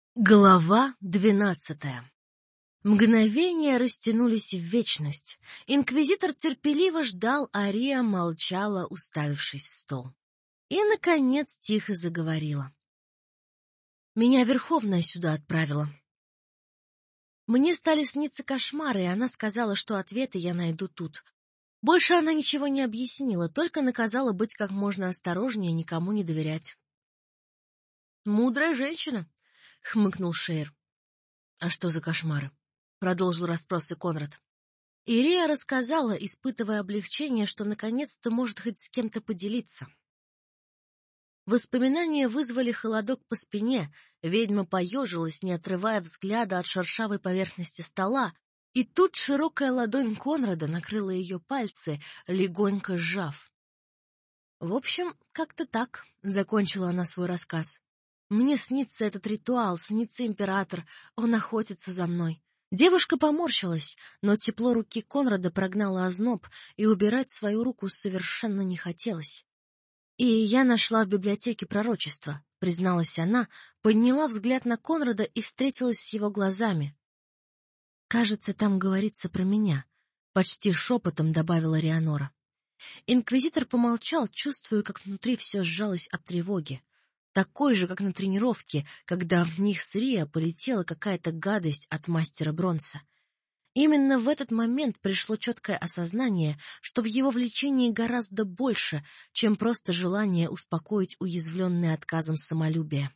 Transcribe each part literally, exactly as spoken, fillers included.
Глава двенадцатая. Мгновения растянулись в вечность. Инквизитор терпеливо ждал, а Риа молчала, уставившись в стол. И, наконец, тихо заговорила. «Меня Верховная сюда отправила. Мне стали сниться кошмары, и она сказала, что ответы я найду тут. Больше она ничего не объяснила, только наказала быть как можно осторожнее, никому не доверять». «Мудрая женщина», — хмыкнул Шейр. «А что за кошмары?» — продолжил расспросы Конрад. Ирия рассказала, испытывая облегчение, что наконец-то может хоть с кем-то поделиться. Воспоминания вызвали холодок по спине, ведьма поежилась, не отрывая взгляда от шершавой поверхности стола, и тут широкая ладонь Конрада накрыла ее пальцы, легонько сжав. «В общем, как-то так», — закончила она свой рассказ. «Мне снится этот ритуал, снится император, он охотится за мной». Девушка поморщилась, но тепло руки Конрада прогнало озноб, и убирать свою руку совершенно не хотелось. «И я нашла в библиотеке пророчество», — призналась она, подняла взгляд на Конрада и встретилась с его глазами. «Кажется, там говорится про меня», — почти шепотом добавила Рианора. Инквизитор помолчал, чувствуя, как внутри все сжалось от тревоги. Такой же, как на тренировке, когда в них с Риа полетела какая-то гадость от мастера Бронса. Именно в этот момент пришло четкое осознание, что в его влечении гораздо больше, чем просто желание успокоить уязвленное отказом самолюбие.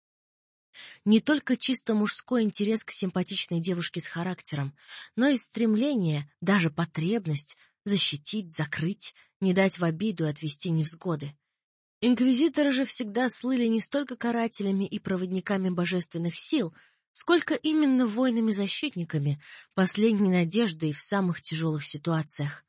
Не только чисто мужской интерес к симпатичной девушке с характером, но и стремление, даже потребность защитить, закрыть, не дать в обиду и отвести невзгоды. Инквизиторы же всегда слыли не столько карателями и проводниками божественных сил, сколько именно воинами-защитниками, последней надеждой в самых тяжелых ситуациях.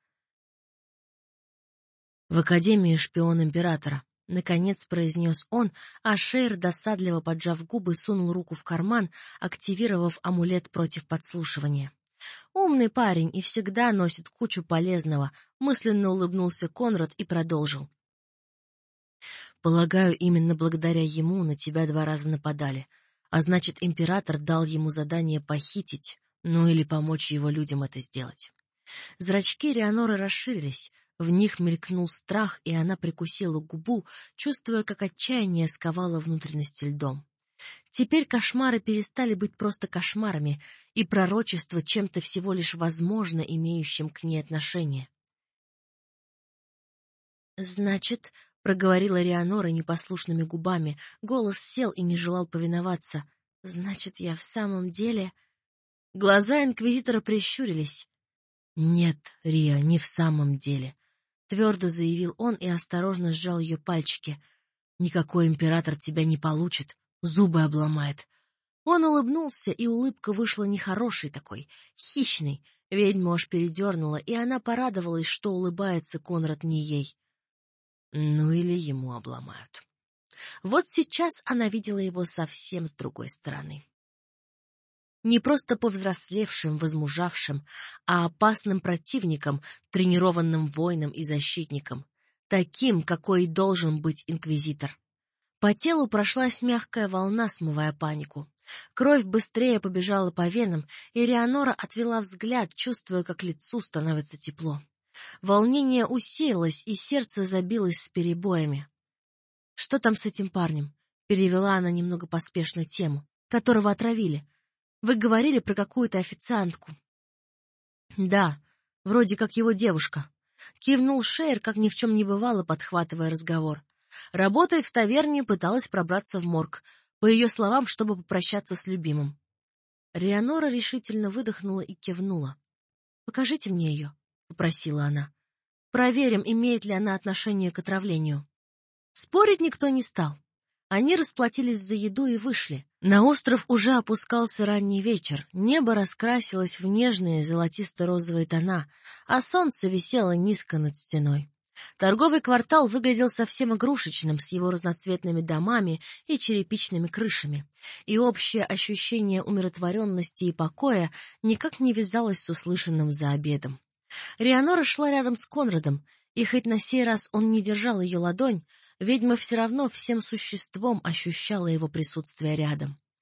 «В Академии шпион императора», — наконец произнес он, а Шейр, досадливо поджав губы, сунул руку в карман, активировав амулет против подслушивания. «Умный парень и всегда носит кучу полезного», — мысленно улыбнулся Конрад и продолжил. «Полагаю, именно благодаря ему на тебя два раза нападали, а значит, император дал ему задание похитить, ну или помочь его людям это сделать». Зрачки Рианоры расширились, в них мелькнул страх, и она прикусила губу, чувствуя, как отчаяние сковало внутренности льдом. Теперь кошмары перестали быть просто кошмарами, и пророчество чем-то всего лишь возможно имеющим к ней отношение. «Значит...» — проговорила Рианора непослушными губами, голос сел и не желал повиноваться. «Значит, я в самом деле...» Глаза инквизитора прищурились. «Нет, Риа, не в самом деле», — твердо заявил он и осторожно сжал ее пальчики. «Никакой император тебя не получит, зубы обломает». Он улыбнулся, и улыбка вышла нехорошей такой, хищной. Ведьму аж передернула, и она порадовалась, что улыбается Конрад не ей. Ну или ему обломают. Вот сейчас она видела его совсем с другой стороны. Не просто повзрослевшим, возмужавшим, а опасным противником, тренированным воином и защитником, таким, какой и должен быть инквизитор. По телу прошлась мягкая волна, смывая панику. Кровь быстрее побежала по венам, и Рианора отвела взгляд, чувствуя, как лицу становится тепло. Волнение усилилось, и сердце забилось с перебоями. «Что там с этим парнем?» — перевела она немного поспешно тему. «Которого отравили. Вы говорили про какую-то официантку». «Да, вроде как его девушка», — кивнул Шейр, как ни в чем не бывало, подхватывая разговор. «Работает в таверне, пыталась пробраться в морг, по ее словам, чтобы попрощаться с любимым». Рианора решительно выдохнула и кивнула. «Покажите мне ее», — попросила она. «Проверим, имеет ли она отношение к отравлению». Спорить никто не стал. Они расплатились за еду и вышли. На остров уже опускался ранний вечер, небо раскрасилось в нежные золотисто-розовые тона, а солнце висело низко над стеной. Торговый квартал выглядел совсем игрушечным, с его разноцветными домами и черепичными крышами, и общее ощущение умиротворенности и покоя никак не вязалось с услышанным за обедом. Рианора шла рядом с Конрадом, и хоть на сей раз он не держал ее ладонь, ведьма все равно всем существом ощущала его присутствие рядом.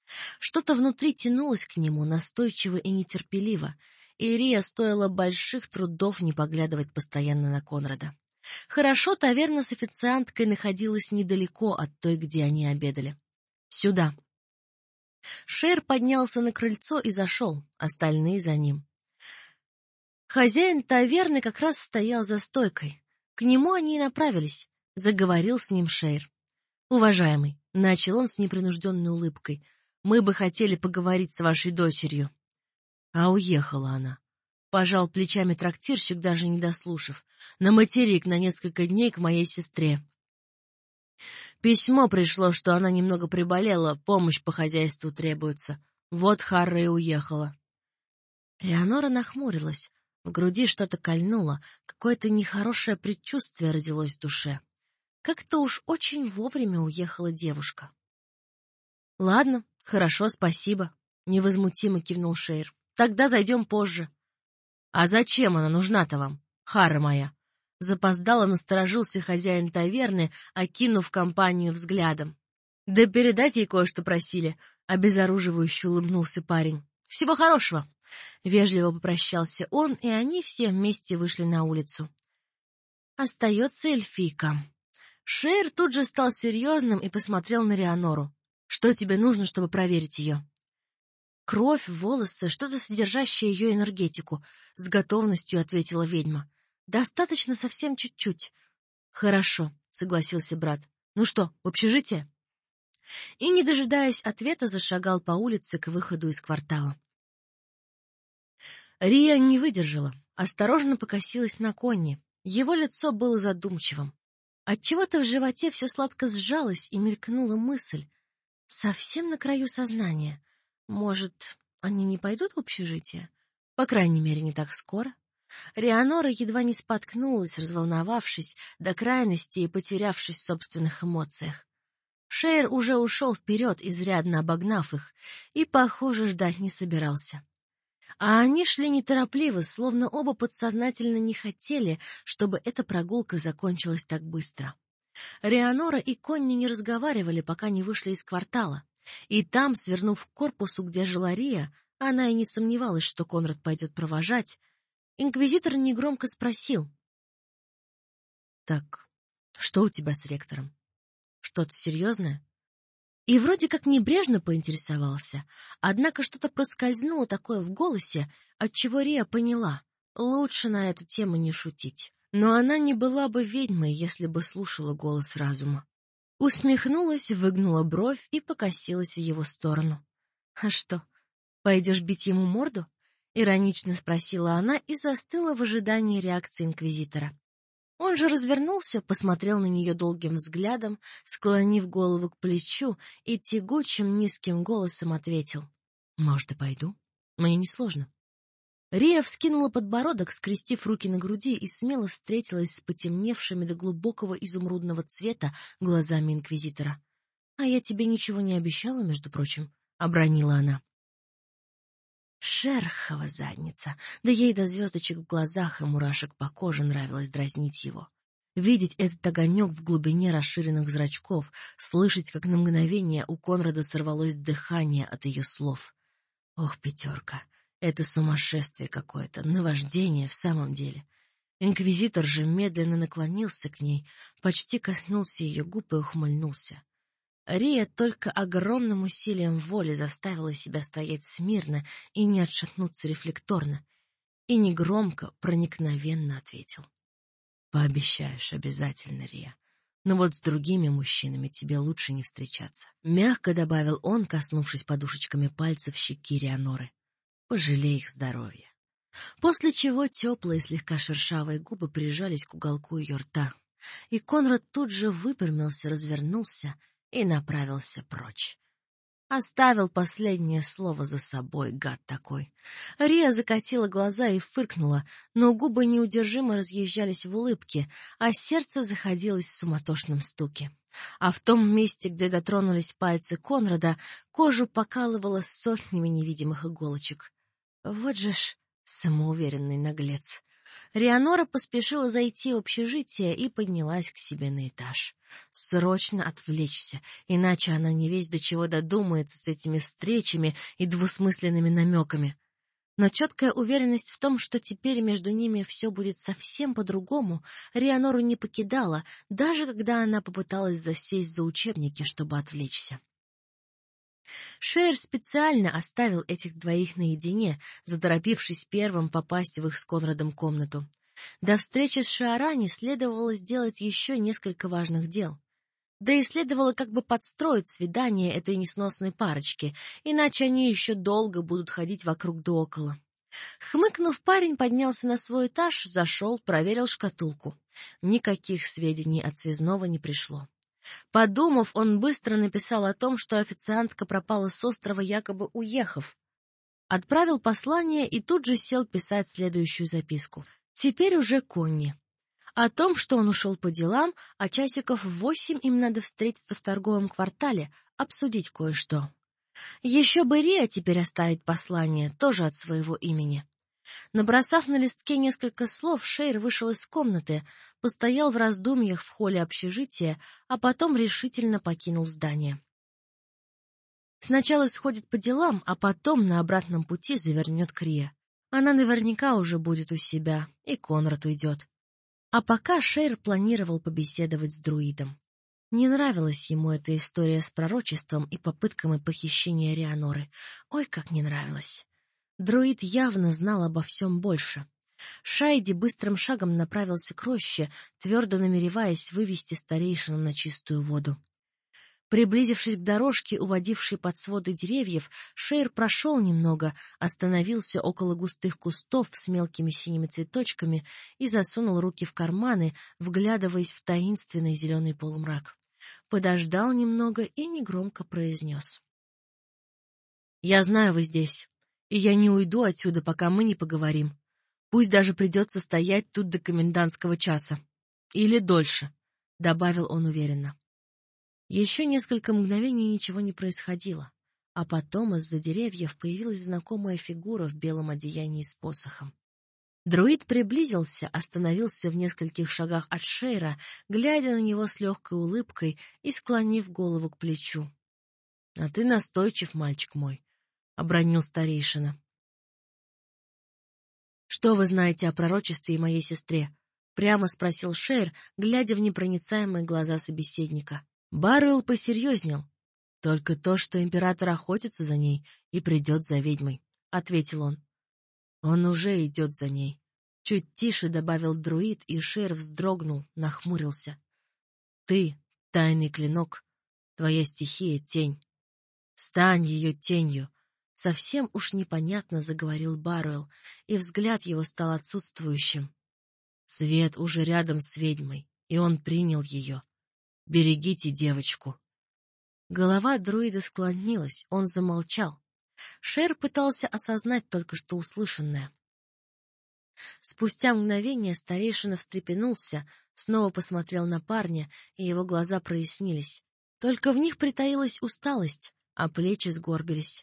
Что-то внутри тянулось к нему настойчиво и нетерпеливо, и Рия стоило больших трудов не поглядывать постоянно на Конрада. Хорошо, таверна с официанткой находилась недалеко от той, где они обедали. «Сюда». Шейр поднялся на крыльцо и зашел, остальные за ним. Хозяин таверны как раз стоял за стойкой. К нему они и направились. Заговорил с ним Шейр. «Уважаемый», — начал он с непринужденной улыбкой, — «мы бы хотели поговорить с вашей дочерью». А уехала она. Пожал плечами трактирщик, даже не дослушав. На материк на несколько дней к моей сестре. Письмо пришло, что она немного приболела, помощь по хозяйству требуется. Вот Харра и уехала. Реанора нахмурилась. В груди что-то кольнуло, какое-то нехорошее предчувствие родилось в душе. Как-то уж очень вовремя уехала девушка. — Ладно, хорошо, спасибо, — невозмутимо кивнул Шейр. — Тогда зайдем позже. — А зачем она нужна-то вам, Харра моя? Запоздало насторожился хозяин таверны, окинув компанию взглядом. — Да передать ей кое-что просили, — обезоруживающе улыбнулся парень. — Всего хорошего. Вежливо попрощался он, и они все вместе вышли на улицу. Остается эльфийка. Шейр тут же стал серьезным и посмотрел на Реанору. — Что тебе нужно, чтобы проверить ее? Кровь, волосы, что-то содержащее ее энергетику, — с готовностью ответила ведьма. — Достаточно совсем чуть-чуть. — Хорошо, — согласился брат. — Ну что, в общежитие? И, не дожидаясь ответа, зашагал по улице к выходу из квартала. Рия не выдержала, осторожно покосилась на Конни. Его лицо было задумчивым. Отчего-то в животе все сладко сжалось, и мелькнула мысль. Совсем на краю сознания. Может, они не пойдут в общежитие? По крайней мере, не так скоро. Реанора едва не споткнулась, разволновавшись до крайности и потерявшись в собственных эмоциях. Шейр уже ушел вперед, изрядно обогнав их, и, похоже, ждать не собирался. А они шли неторопливо, словно оба подсознательно не хотели, чтобы эта прогулка закончилась так быстро. Реанора и Конни не разговаривали, пока не вышли из квартала, и там, свернув к корпусу, где жила Рия, она и не сомневалась, что Конрад пойдет провожать, инквизитор негромко спросил: «Так, что у тебя с ректором? Что-то серьезное?» И вроде как небрежно поинтересовался, однако что-то проскользнуло такое в голосе, отчего Рия поняла — лучше на эту тему не шутить. Но она не была бы ведьмой, если бы слушала голос разума. Усмехнулась, выгнула бровь и покосилась в его сторону. «А что, пойдешь бить ему морду?» — иронично спросила она и застыла в ожидании реакции инквизитора. Он же развернулся, посмотрел на нее долгим взглядом, склонив голову к плечу и тягучим низким голосом ответил: «Может, и пойду? Мне несложно». Рия вскинула подбородок, скрестив руки на груди, и смело встретилась с потемневшими до глубокого изумрудного цвета глазами инквизитора. «А я тебе ничего не обещала, между прочим», — обронила она. Шерхова задница, да ей до звездочек в глазах и мурашек по коже нравилось дразнить его. Видеть этот огонек в глубине расширенных зрачков, слышать, как на мгновение у Конрада сорвалось дыхание от ее слов. Ох, пятерка, это сумасшествие какое-то, наваждение в самом деле. Инквизитор же медленно наклонился к ней, почти коснулся ее губ и ухмыльнулся. Рия только огромным усилием воли заставила себя стоять смирно и не отшатнуться рефлекторно, и негромко, проникновенно ответил: «Пообещаешь обязательно, Рия, но вот с другими мужчинами тебе лучше не встречаться», — мягко добавил он, коснувшись подушечками пальцев щеки Реаноры. «Пожалей их здоровья». После чего теплые, слегка шершавые губы прижались к уголку ее рта, и Конрад тут же выпрямился, развернулся и направился прочь. Оставил последнее слово за собой, гад такой. Рия закатила глаза и фыркнула, но губы неудержимо разъезжались в улыбке, а сердце заходилось в суматошном стуке. А в том месте, где дотронулись пальцы Конрада, кожу покалывало сотнями невидимых иголочек. Вот же ж самоуверенный наглец. Рианора поспешила зайти в общежитие и поднялась к себе на этаж. Срочно отвлечься, иначе она не весть до чего додумается с этими встречами и двусмысленными намеками. Но четкая уверенность в том, что теперь между ними все будет совсем по-другому, Рианору не покидала, даже когда она попыталась засесть за учебники, чтобы отвлечься. Шейр специально оставил этих двоих наедине, заторопившись первым попасть в их с Конрадом комнату. До встречи с Шаарани следовало сделать еще несколько важных дел. Да и следовало как бы подстроить свидание этой несносной парочки, иначе они еще долго будут ходить вокруг да около. Хмыкнув, парень поднялся на свой этаж, зашел, проверил шкатулку. Никаких сведений от связного не пришло. Подумав, он быстро написал о том, что официантка пропала с острова, якобы уехав. Отправил послание и тут же сел писать следующую записку. Теперь уже Конни. О том, что он ушел по делам, а часиков в восемь им надо встретиться в торговом квартале, обсудить кое-что. Еще бы Риа теперь оставить послание, тоже от своего имени. Набросав на листке несколько слов, Шейр вышел из комнаты, постоял в раздумьях в холле общежития, а потом решительно покинул здание. Сначала сходит по делам, а потом на обратном пути завернет к Риа. Она наверняка уже будет у себя, и Конрад уйдет. А пока Шейр планировал побеседовать с друидом. Не нравилась ему эта история с пророчеством и попытками похищения Рианоры. Ой, как не нравилось. Друид явно знал обо всем больше. Шайди быстрым шагом направился к роще, твердо намереваясь вывести старейшину на чистую воду. Приблизившись к дорожке, уводившей под своды деревьев, Шейр прошел немного, остановился около густых кустов с мелкими синими цветочками и засунул руки в карманы, вглядываясь в таинственный зеленый полумрак. Подождал немного и негромко произнес: «Я знаю, вы здесь. И я не уйду отсюда, пока мы не поговорим. Пусть даже придется стоять тут до комендантского часа. Или дольше», — добавил он уверенно. Еще несколько мгновений ничего не происходило, а потом из-за деревьев появилась знакомая фигура в белом одеянии с посохом. Друид приблизился, остановился в нескольких шагах от Шейра, глядя на него с легкой улыбкой и склонив голову к плечу. — А ты настойчив, мальчик мой, — обронил старейшина. — Что вы знаете о пророчестве и моей сестре? — прямо спросил Шейр, глядя в непроницаемые глаза собеседника. Баруэлл посерьезнел. — Только то, что император охотится за ней и придет за ведьмой, — ответил он. — Он уже идет за ней. Чуть тише добавил друид, и Шейр вздрогнул, нахмурился. — Ты, тайный клинок, твоя стихия — тень. Стань ее тенью. Совсем уж непонятно заговорил Баруэлл, и взгляд его стал отсутствующим. Свет уже рядом с ведьмой, и он принял ее. Берегите девочку. Голова друида склонилась, он замолчал. Шейр пытался осознать только что услышанное. Спустя мгновение старейшина встрепенулся, снова посмотрел на парня, и его глаза прояснились. Только в них притаилась усталость, а плечи сгорбились.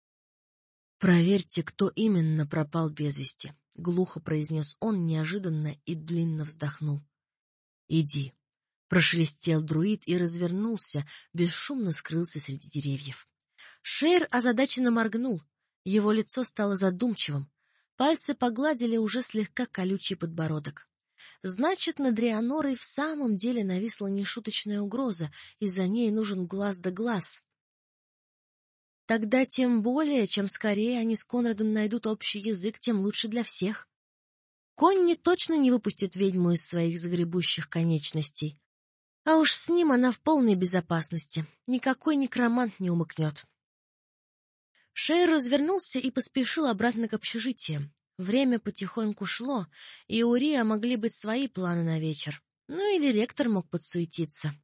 «Проверьте, кто именно пропал без вести», — глухо произнес он неожиданно и длинно вздохнул. «Иди». Прошелестел друид и развернулся, бесшумно скрылся среди деревьев. Шейр озадаченно моргнул. Его лицо стало задумчивым. Пальцы погладили уже слегка колючий подбородок. Значит, над Рианорой в самом деле нависла нешуточная угроза, и за ней нужен глаз да глаз. Тогда тем более, чем скорее они с Конрадом найдут общий язык, тем лучше для всех. Конни точно не выпустит ведьму из своих загребущих конечностей. А уж с ним она в полной безопасности. Никакой некромант не умыкнет. Шейр развернулся и поспешил обратно к общежитию. Время потихоньку шло, и у Риа могли быть свои планы на вечер. Ну или ректор мог подсуетиться.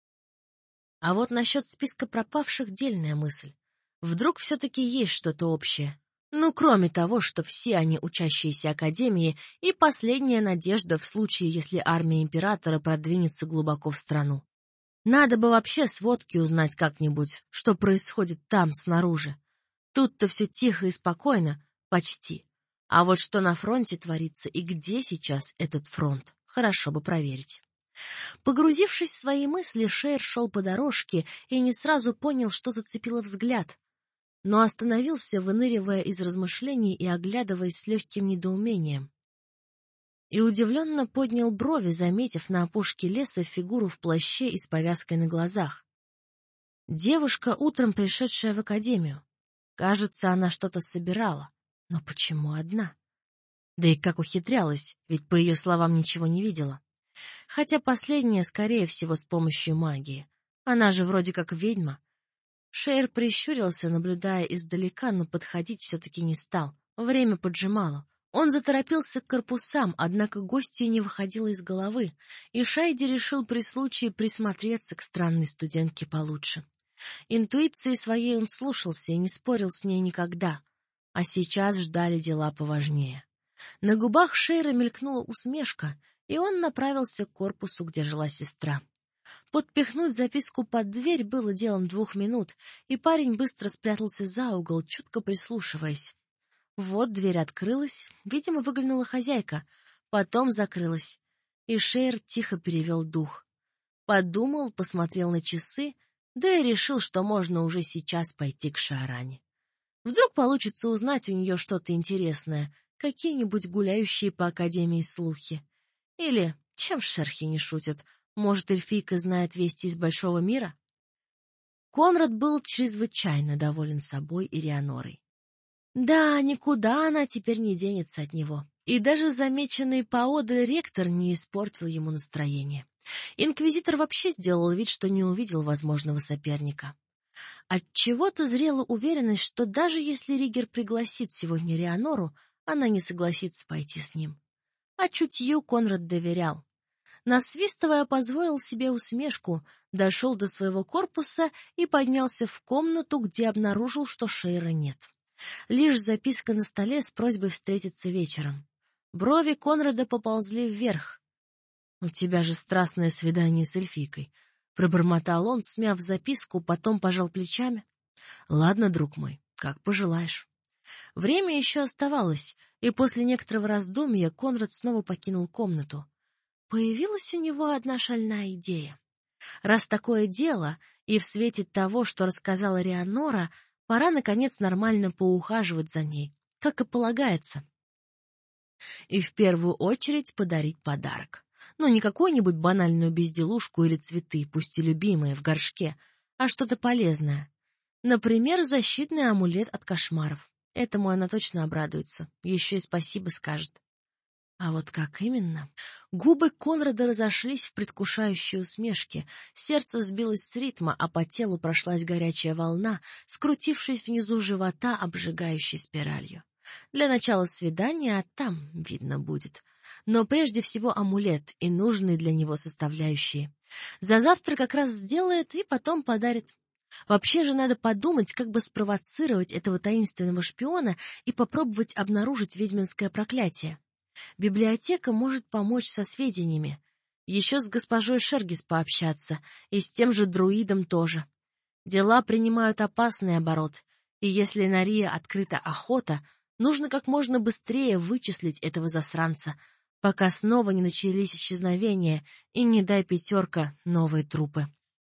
А вот насчет списка пропавших — дельная мысль. Вдруг все-таки есть что-то общее. Ну, кроме того, что все они учащиеся Академии и последняя надежда в случае, если армия императора продвинется глубоко в страну. Надо бы вообще сводки узнать как-нибудь, что происходит там, снаружи. Тут-то все тихо и спокойно, почти. А вот что на фронте творится и где сейчас этот фронт, хорошо бы проверить. Погрузившись в свои мысли, Шейр шел по дорожке и не сразу понял, что зацепило взгляд, но остановился, выныривая из размышлений и оглядываясь с легким недоумением. И удивленно поднял брови, заметив на опушке леса фигуру в плаще и с повязкой на глазах. Девушка, утром пришедшая в академию. Кажется, она что-то собирала. Но почему одна? Да и как ухитрялась, ведь по ее словам ничего не видела. Хотя последняя, скорее всего, с помощью магии. Она же вроде как ведьма. Шейр прищурился, наблюдая издалека, но подходить все-таки не стал. Время поджимало. Он заторопился к корпусам, однако гостья не выходила из головы, и Шайди решил при случае присмотреться к странной студентке получше. Интуиции своей он слушался и не спорил с ней никогда, а сейчас ждали дела поважнее. На губах Шейра мелькнула усмешка, и он направился к корпусу, где жила сестра. Подпихнуть записку под дверь было делом двух минут, и парень быстро спрятался за угол, чутко прислушиваясь. Вот дверь открылась, видимо, выглянула хозяйка, потом закрылась, и Шейр тихо перевел дух. Подумал, посмотрел на часы, да и решил, что можно уже сейчас пойти к Шааране. Вдруг получится узнать у нее что-то интересное, какие-нибудь гуляющие по академии слухи. Или, чем шерхи не шутят, может, эльфийка знает вести из большого мира? Конрад был чрезвычайно доволен собой и Рианорой. Да, никуда она теперь не денется от него. И даже замеченный поодаль ректор не испортил ему настроение. Инквизитор вообще сделал вид, что не увидел возможного соперника. Отчего-то зрела уверенность, что даже если Ригер пригласит сегодня Рианору, она не согласится пойти с ним. А чутью Конрад доверял. Насвистывая, позволил себе усмешку, дошел до своего корпуса и поднялся в комнату, где обнаружил, что Шейра нет. Лишь записка на столе с просьбой встретиться вечером. Брови Конрада поползли вверх. — У тебя же страстное свидание с эльфийкой, — пробормотал он, смяв записку, потом пожал плечами. — Ладно, друг мой, как пожелаешь. Время еще оставалось, и после некоторого раздумья Конрад снова покинул комнату. Появилась у него одна шальная идея. Раз такое дело, и в свете того, что рассказала Рианора, пора, наконец, нормально поухаживать за ней, как и полагается. И в первую очередь подарить подарок. Ну, не какую-нибудь банальную безделушку или цветы, пусть и любимые, в горшке, а что-то полезное. Например, защитный амулет от кошмаров. Этому она точно обрадуется, еще и спасибо скажет. А вот как именно? Губы Конрада разошлись в предвкушающей усмешке, сердце сбилось с ритма, а по телу прошлась горячая волна, скрутившись внизу живота обжигающей спиралью. Для начала свидания, а там видно будет. Но прежде всего амулет и нужные для него составляющие. За завтра как раз сделает и потом подарит. Вообще же надо подумать, как бы спровоцировать этого таинственного шпиона и попробовать обнаружить ведьминское проклятие. Библиотека может помочь со сведениями. Еще с госпожой Шергис пообщаться, и с тем же друидом тоже. Дела принимают опасный оборот, и если на Рия открыта охота, нужно как можно быстрее вычислить этого засранца, пока снова не начались исчезновения, и не дай пятерка новые трупы.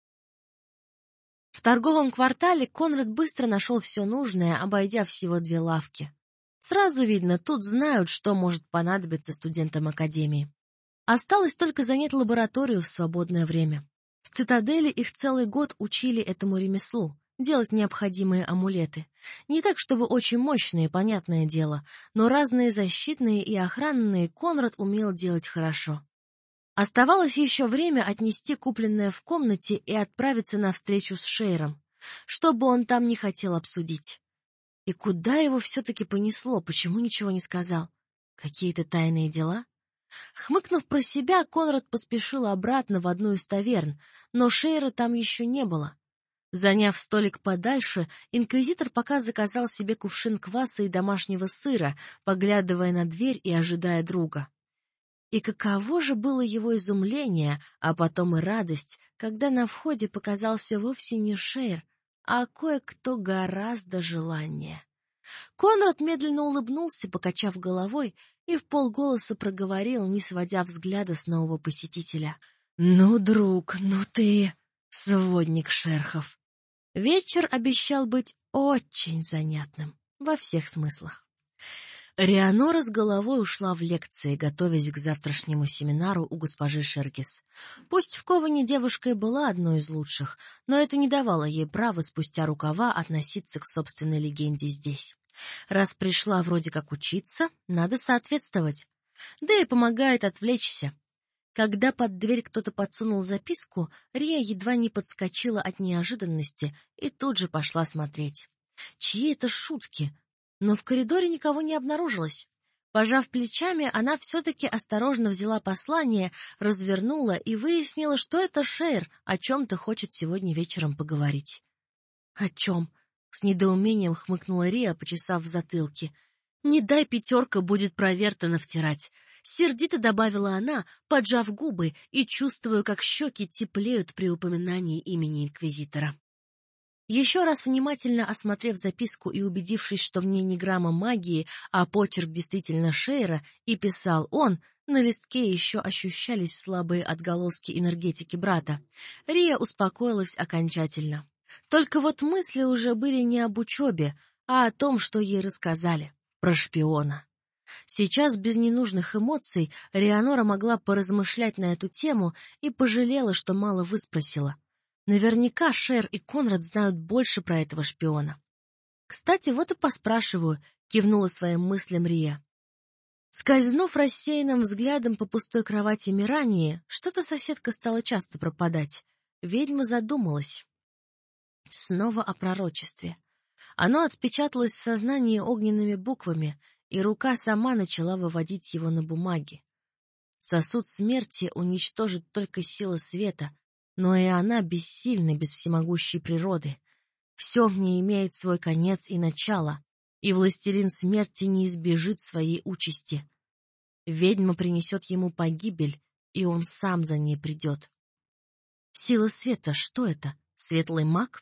В торговом квартале Конрад быстро нашел все нужное, обойдя всего две лавки. Сразу видно, тут знают, что может понадобиться студентам академии. Осталось только занять лабораторию в свободное время. В цитадели их целый год учили этому ремеслу, делать необходимые амулеты. Не так, чтобы очень мощные, понятное дело, но разные защитные и охранные Конрад умел делать хорошо. Оставалось еще время отнести купленное в комнате и отправиться на встречу с Шейром, что бы он там не хотел обсудить. И куда его все-таки понесло, почему ничего не сказал? Какие-то тайные дела? Хмыкнув про себя, Конрад поспешил обратно в одну из таверн, но Шейра там еще не было. Заняв столик подальше, инквизитор пока заказал себе кувшин кваса и домашнего сыра, поглядывая на дверь и ожидая друга. И каково же было его изумление, а потом и радость, когда на входе показался вовсе не Шейр, а кое-кто гораздо желаннее. Конрад медленно улыбнулся, покачав головой, и вполголоса проговорил, не сводя взгляда с нового посетителя: «Ну, друг, ну ты сводник шерхов». Вечер обещал быть очень занятным во всех смыслах. Реанора с головой ушла в лекции, готовясь к завтрашнему семинару у госпожи Шеркис. Пусть в Коване девушка и была одной из лучших, но это не давало ей права спустя рукава относиться к собственной легенде здесь. Раз пришла вроде как учиться, надо соответствовать. Да и помогает отвлечься. Когда под дверь кто-то подсунул записку, Рия едва не подскочила от неожиданности и тут же пошла смотреть. Чьи это шутки? Но в коридоре никого не обнаружилось. Пожав плечами, она все-таки осторожно взяла послание, развернула и выяснила, что это Шейр о чем-то хочет сегодня вечером поговорить. — О чем? — с недоумением хмыкнула Рия, почесав в затылке. — Не дай пятерка будет про Вертона втирать. Сердито добавила она, поджав губы и чувствуя, как щеки теплеют при упоминании имени инквизитора. Еще раз внимательно осмотрев записку и убедившись, что в ней ни грамма магии, а почерк действительно Шейра, и писал он, на листке еще ощущались слабые отголоски энергетики брата, Рия успокоилась окончательно. Только вот мысли уже были не об учебе, а о том, что ей рассказали, про шпиона. Сейчас без ненужных эмоций Реанора могла поразмышлять на эту тему и пожалела, что мало выспросила. Наверняка Шейр и Конрад знают больше про этого шпиона. Кстати, вот и поспрашиваю, кивнула своим мыслям Рия. Скользнув рассеянным взглядом по пустой кровати Мирании, что-то соседка стала часто пропадать. Ведьма задумалась. Снова о пророчестве. Оно отпечаталось в сознании огненными буквами, и рука сама начала выводить его на бумаге. Сосуд смерти уничтожит только сила света, но и она бессильна без всемогущей природы. Все в ней имеет свой конец и начало, и властелин смерти не избежит своей участи. Ведьма принесет ему погибель, и он сам за ней придет. Сила света — что это? Светлый маг?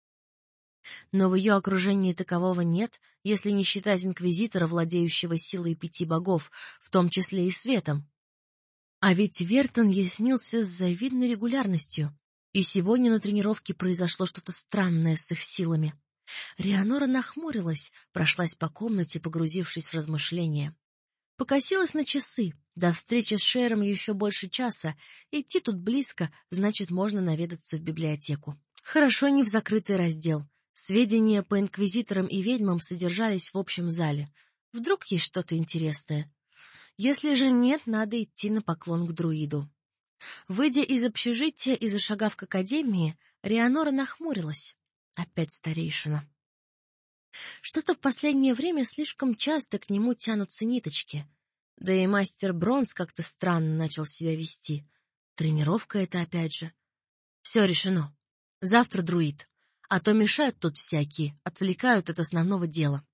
Но в ее окружении такового нет, если не считать инквизитора, владеющего силой пяти богов, в том числе и светом. А ведь Вертон ей снился с завидной регулярностью, и сегодня на тренировке произошло что-то странное с их силами. Реанора нахмурилась, прошлась по комнате, погрузившись в размышления. Покосилась на часы. До встречи с Шейром еще больше часа. Идти тут близко, значит, можно наведаться в библиотеку. Хорошо не в закрытый раздел. Сведения по инквизиторам и ведьмам содержались в общем зале. Вдруг есть что-то интересное. Если же нет, надо идти на поклон к друиду. Выйдя из общежития и зашагав к академии, Реанора нахмурилась. Опять старейшина. Что-то в последнее время слишком часто к нему тянутся ниточки. Да и мастер Бронз как-то странно начал себя вести. Тренировка это опять же. Все решено. Завтра друид. А то мешают тут всякие, отвлекают от основного дела.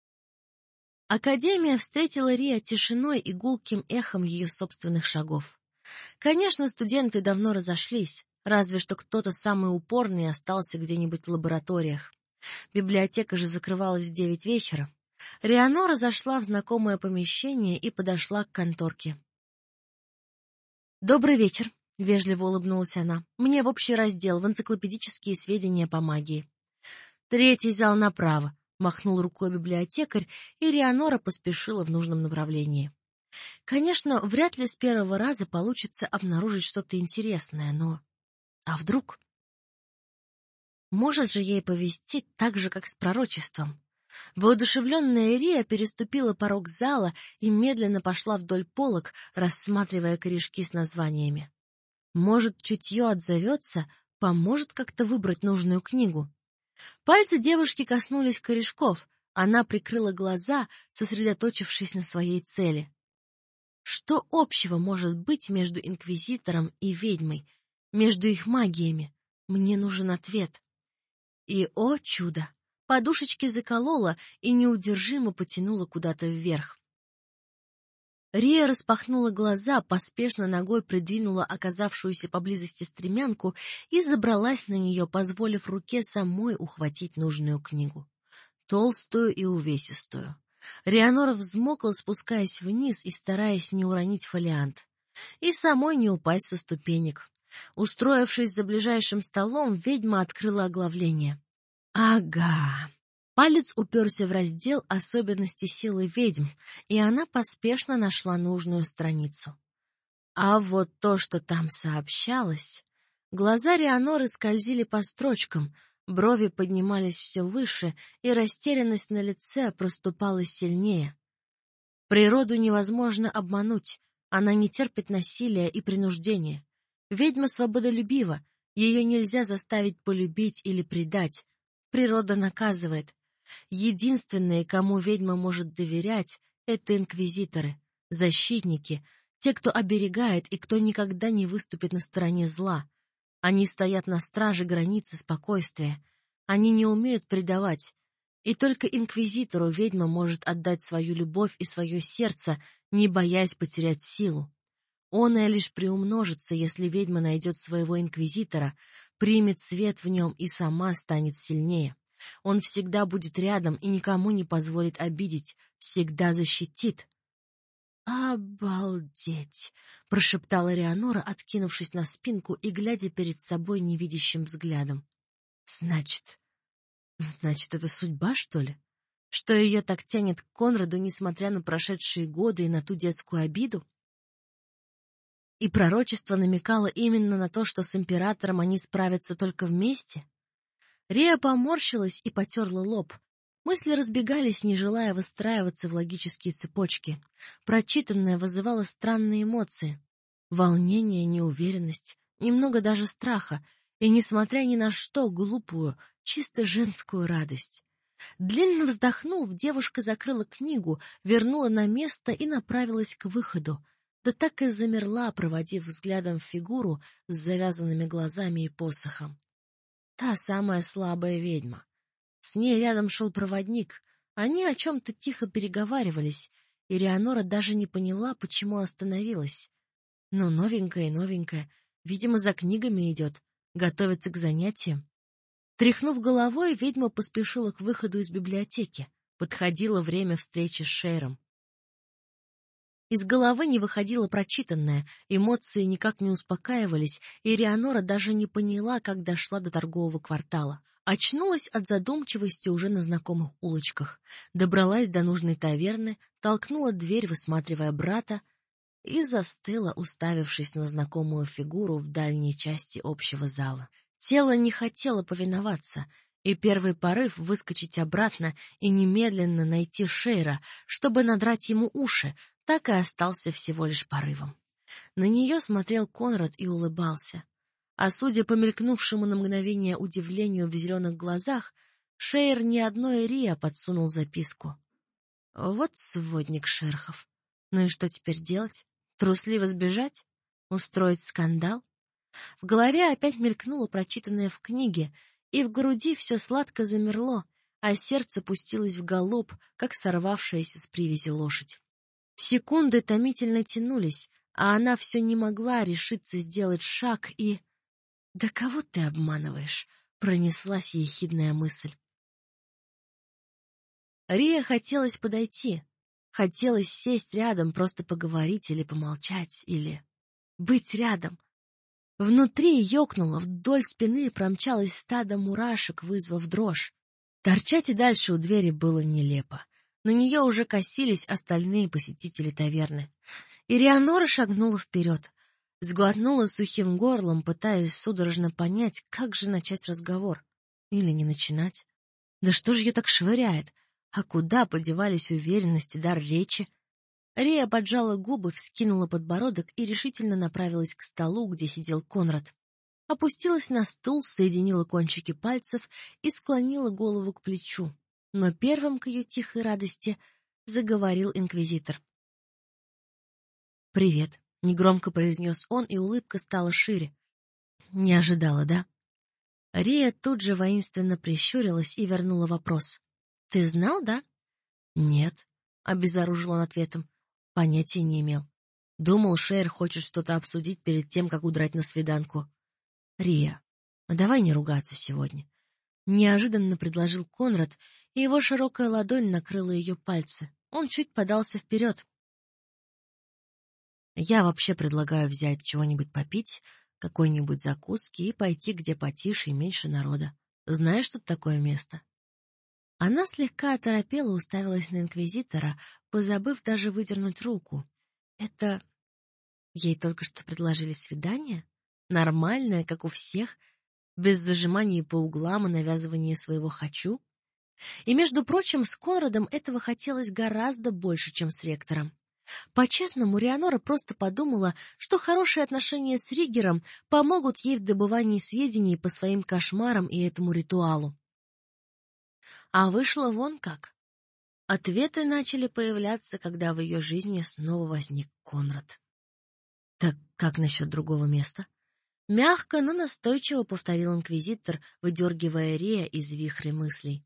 Академия встретила Рия тишиной и гулким эхом ее собственных шагов. Конечно, студенты давно разошлись, разве что кто-то самый упорный остался где-нибудь в лабораториях. Библиотека же закрывалась в девять вечера. Реанора зашла в знакомое помещение и подошла к конторке. «Добрый вечер», — вежливо улыбнулась она. «Мне в общий раздел, в энциклопедические сведения по магии». «Третий зал направо», — махнул рукой библиотекарь, и Реанора поспешила в нужном направлении. Конечно, вряд ли с первого раза получится обнаружить что-то интересное, но... А вдруг? Может же ей повести так же, как с пророчеством. Воодушевленная Рия переступила порог зала и медленно пошла вдоль полок, рассматривая корешки с названиями. Может, чутье отзовется, поможет как-то выбрать нужную книгу. Пальцы девушки коснулись корешков, она прикрыла глаза, сосредоточившись на своей цели. Что общего может быть между инквизитором и ведьмой, между их магиями? Мне нужен ответ. И, о чудо, подушечки заколола и неудержимо потянула куда-то вверх. Рия распахнула глаза, поспешно ногой придвинула оказавшуюся поблизости стремянку и забралась на нее, позволив руке самой ухватить нужную книгу. толстую и увесистую. Реанора взмокла, спускаясь вниз и стараясь не уронить фолиант. И самой не упасть со ступенек. Устроившись за ближайшим столом, ведьма открыла оглавление. Ага. Палец уперся в раздел «Особенности силы ведьм», и она поспешно нашла нужную страницу. А вот то, что там сообщалось... Глаза Реаноры скользили по строчкам, брови поднимались все выше, и растерянность на лице проступала сильнее. Природу невозможно обмануть, она не терпит насилия и принуждения. Ведьма свободолюбива, ее нельзя заставить полюбить или предать. Природа наказывает. Единственные, кому ведьма может доверять, это инквизиторы, защитники, те, кто оберегает и кто никогда не выступит на стороне зла. Они стоят на страже границы спокойствия. Они не умеют предавать. И только инквизитору ведьма может отдать свою любовь и свое сердце, не боясь потерять силу. Оное лишь приумножится, если ведьма найдет своего инквизитора, примет свет в нем и сама станет сильнее. Он всегда будет рядом и никому не позволит обидеть, всегда защитит. «Обалдеть!» — прошептала Реанора, откинувшись на спинку и глядя перед собой невидящим взглядом. «Значит, значит, это судьба, что ли? Что ее так тянет к Конраду, несмотря на прошедшие годы и на ту детскую обиду?» И пророчество намекало именно на то, что с императором они справятся только вместе? Рия поморщилась и потерла лоб. Мысли разбегались, не желая выстраиваться в логические цепочки. Прочитанное вызывало странные эмоции. Волнение, неуверенность, немного даже страха, и, несмотря ни на что, глупую, чисто женскую радость. Длинно вздохнув, девушка закрыла книгу, вернула на место и направилась к выходу. Да так и замерла, проводив взглядом фигуру с завязанными глазами и посохом. Та самая слабая ведьма. С ней рядом шел проводник. Они о чем-то тихо переговаривались, и Реанора даже не поняла, почему остановилась. Но новенькая и новенькая, видимо, за книгами идет, готовится к занятиям. Тряхнув головой, ведьма поспешила к выходу из библиотеки. Подходило время встречи с Шейром. Из головы не выходило прочитанное, эмоции никак не успокаивались, и Реанора даже не поняла, как дошла до торгового квартала. Очнулась от задумчивости уже на знакомых улочках, добралась до нужной таверны, толкнула дверь, высматривая брата, и застыла, уставившись на знакомую фигуру в дальней части общего зала. Тело не хотело повиноваться, и первый порыв — выскочить обратно и немедленно найти Шейра, чтобы надрать ему уши, так и остался всего лишь порывом. На нее смотрел Конрад и улыбался. А судя по мелькнувшему на мгновение удивлению в зеленых глазах, Шейр не одной Рия подсунул записку. Вот сводник шерхов. Ну и что теперь делать? Трусливо сбежать? Устроить скандал? В голове опять мелькнуло прочитанное в книге, и в груди все сладко замерло, а сердце пустилось в галоп, как сорвавшаяся с привязи лошадь. Секунды томительно тянулись, а она все не могла решиться сделать шаг и... «Да кого ты обманываешь?» — пронеслась ехидная мысль. Рия хотелось подойти, хотелось сесть рядом, просто поговорить или помолчать, или быть рядом. Внутри ёкнуло, вдоль спины промчалось стадо мурашек, вызвав дрожь. Торчать и дальше у двери было нелепо. На нее уже косились остальные посетители таверны. И Реанора шагнула вперед. Сглотнула сухим горлом, пытаясь судорожно понять, как же начать разговор. Или не начинать. Да что же ее так швыряет? А куда подевались уверенность и дар речи? Рия поджала губы, вскинула подбородок и решительно направилась к столу, где сидел Конрад. Опустилась на стул, соединила кончики пальцев и склонила голову к плечу. Но первым к ее тихой радости заговорил инквизитор. «Привет», — негромко произнес он, и улыбка стала шире. «Не ожидала, да?» Рия тут же воинственно прищурилась и вернула вопрос. «Ты знал, да?» «Нет», — обезоружил он ответом. «Понятия не имел. Думал, Шейр хочет что-то обсудить перед тем, как удрать на свиданку». «Рия, а давай не ругаться сегодня», — неожиданно предложил Конрад, и его широкая ладонь накрыла ее пальцы. Он чуть подался вперед. «Я вообще предлагаю взять чего-нибудь попить, какой-нибудь закуски и пойти где потише и меньше народа. Знаешь, тут такое место?» Она слегка оторопела, уставилась на инквизитора, позабыв даже выдернуть руку. Это... Ей только что предложили свидание? Нормальное, как у всех, без зажиманий по углам и навязывания своего «хочу»? И, между прочим, с Конрадом этого хотелось гораздо больше, чем с ректором. По-честному, Рианора просто подумала, что хорошие отношения с Риггером помогут ей в добывании сведений по своим кошмарам и этому ритуалу. А вышло вон как. Ответы начали появляться, когда в ее жизни снова возник Конрад. «Так как насчет другого места?» Мягко, но настойчиво повторил инквизитор, выдергивая Рия из вихря мыслей.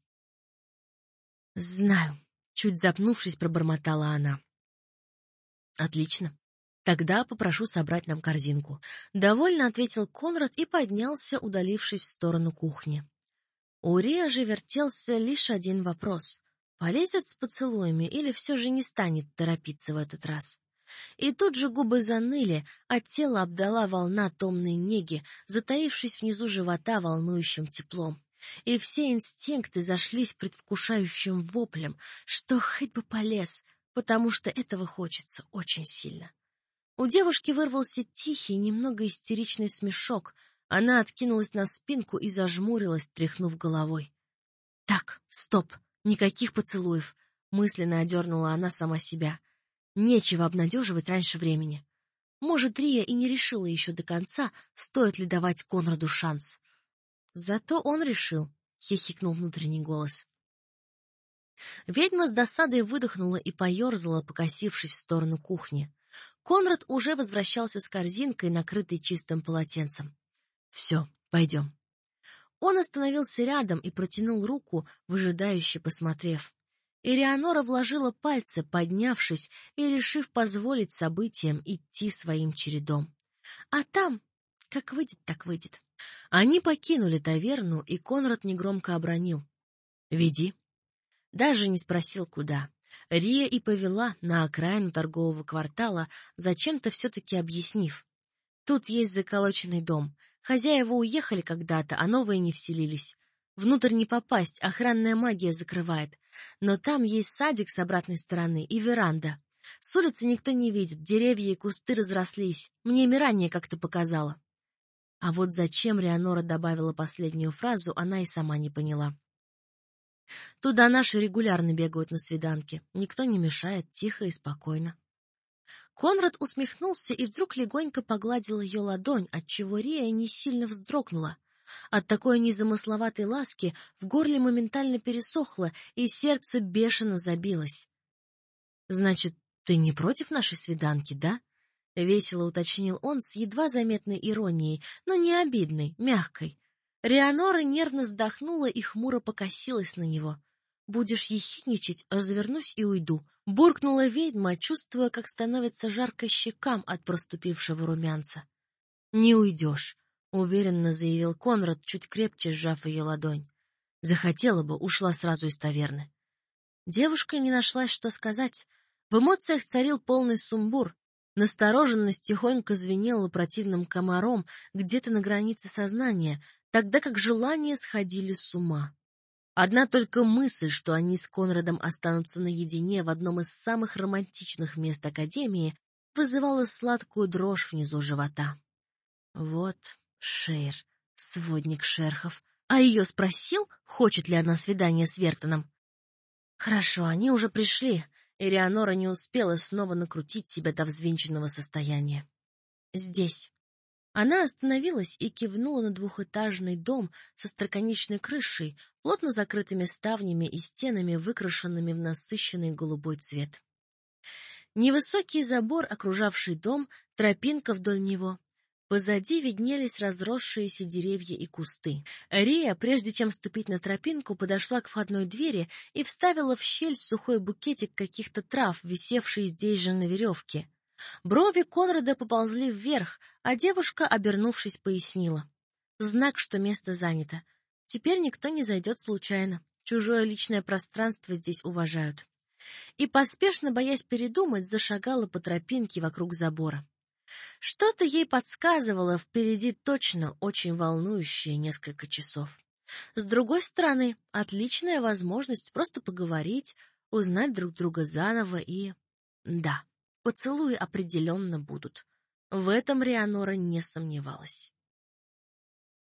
«Знаю», — чуть запнувшись, пробормотала она. «Отлично. Тогда попрошу собрать нам корзинку», — довольно ответил Конрад и поднялся, удалившись в сторону кухни. У Рия же вертелся лишь один вопрос: полезет с поцелуями или все же не станет торопиться в этот раз? И тут же губы заныли, а тело обдала волна томной неги, затаившись внизу живота волнующим теплом. И все инстинкты зашлись предвкушающим воплем, что хоть бы полез, потому что этого хочется очень сильно. У девушки вырвался тихий, немного истеричный смешок. Она откинулась на спинку и зажмурилась, тряхнув головой. «Так, стоп, никаких поцелуев», — мысленно одернула она сама себя. Нечего обнадеживать раньше времени. Может, Рия и не решила еще до конца, стоит ли давать Конраду шанс. Зато он решил, — хихикнул внутренний голос. Ведьма с досадой выдохнула и поерзала, покосившись в сторону кухни. Конрад уже возвращался с корзинкой, накрытой чистым полотенцем. «Все, пойдем». Он остановился рядом и протянул руку, выжидающе посмотрев. Элеонора вложила пальцы, поднявшись и решив позволить событиям идти своим чередом. А там, как выйдет, так выйдет. Они покинули таверну, и Конрад негромко обронил: «Веди». Даже не спросил, куда. Рия и повела на окраину торгового квартала, зачем-то все-таки объяснив. Тут есть заколоченный дом. Хозяева уехали когда-то, а новые не вселились. Внутрь не попасть, охранная магия закрывает. Но там есть садик с обратной стороны и веранда. С улицы никто не видит, деревья и кусты разрослись. Мне Мирания как-то показала. А вот зачем Рианора добавила последнюю фразу, она и сама не поняла. Туда наши регулярно бегают на свиданки. Никто не мешает, тихо и спокойно. Конрад усмехнулся и вдруг легонько погладил ее ладонь, отчего Рия не сильно вздрогнула. От такой незамысловатой ласки в горле моментально пересохло, и сердце бешено забилось. — Значит, ты не против нашей свиданки, да? — весело уточнил он с едва заметной иронией, но не обидной, мягкой. Рианора нервно вздохнула и хмуро покосилась на него. — Будешь ехидничать, развернусь и уйду, — буркнула ведьма, чувствуя, как становится жарко щекам от проступившего румянца. — Не уйдешь, — уверенно заявил Конрад, чуть крепче сжав ее ладонь. Захотела бы, ушла сразу из таверны. Девушка не нашлась, что сказать. В эмоциях царил полный сумбур. Настороженность тихонько звенела противным комаром где-то на границе сознания, тогда как желания сходили с ума. Одна только мысль, что они с Конрадом останутся наедине в одном из самых романтичных мест Академии, вызывала сладкую дрожь внизу живота. Вот Шейр, сводник шерхов. А ее спросил, хочет ли она свидание с Вертоном? Хорошо, они уже пришли, и Рианора не успела снова накрутить себя до взвинченного состояния. Здесь. Она остановилась и кивнула на двухэтажный дом со строконечной крышей, плотно закрытыми ставнями и стенами, выкрашенными в насыщенный голубой цвет. Невысокий забор, окружавший дом, тропинка вдоль него. Позади виднелись разросшиеся деревья и кусты. Рия, прежде чем ступить на тропинку, подошла к входной двери и вставила в щель сухой букетик каких-то трав, висевший здесь же на веревке. Брови Конрада поползли вверх, а девушка, обернувшись, пояснила: знак, что место занято. Теперь никто не зайдет случайно. Чужое личное пространство здесь уважают. И, поспешно, боясь передумать, зашагала по тропинке вокруг забора. Что-то ей подсказывало, впереди точно очень волнующие несколько часов. С другой стороны, отличная возможность просто поговорить, узнать друг друга заново и... Да, поцелуи определенно будут. В этом Реанора не сомневалась.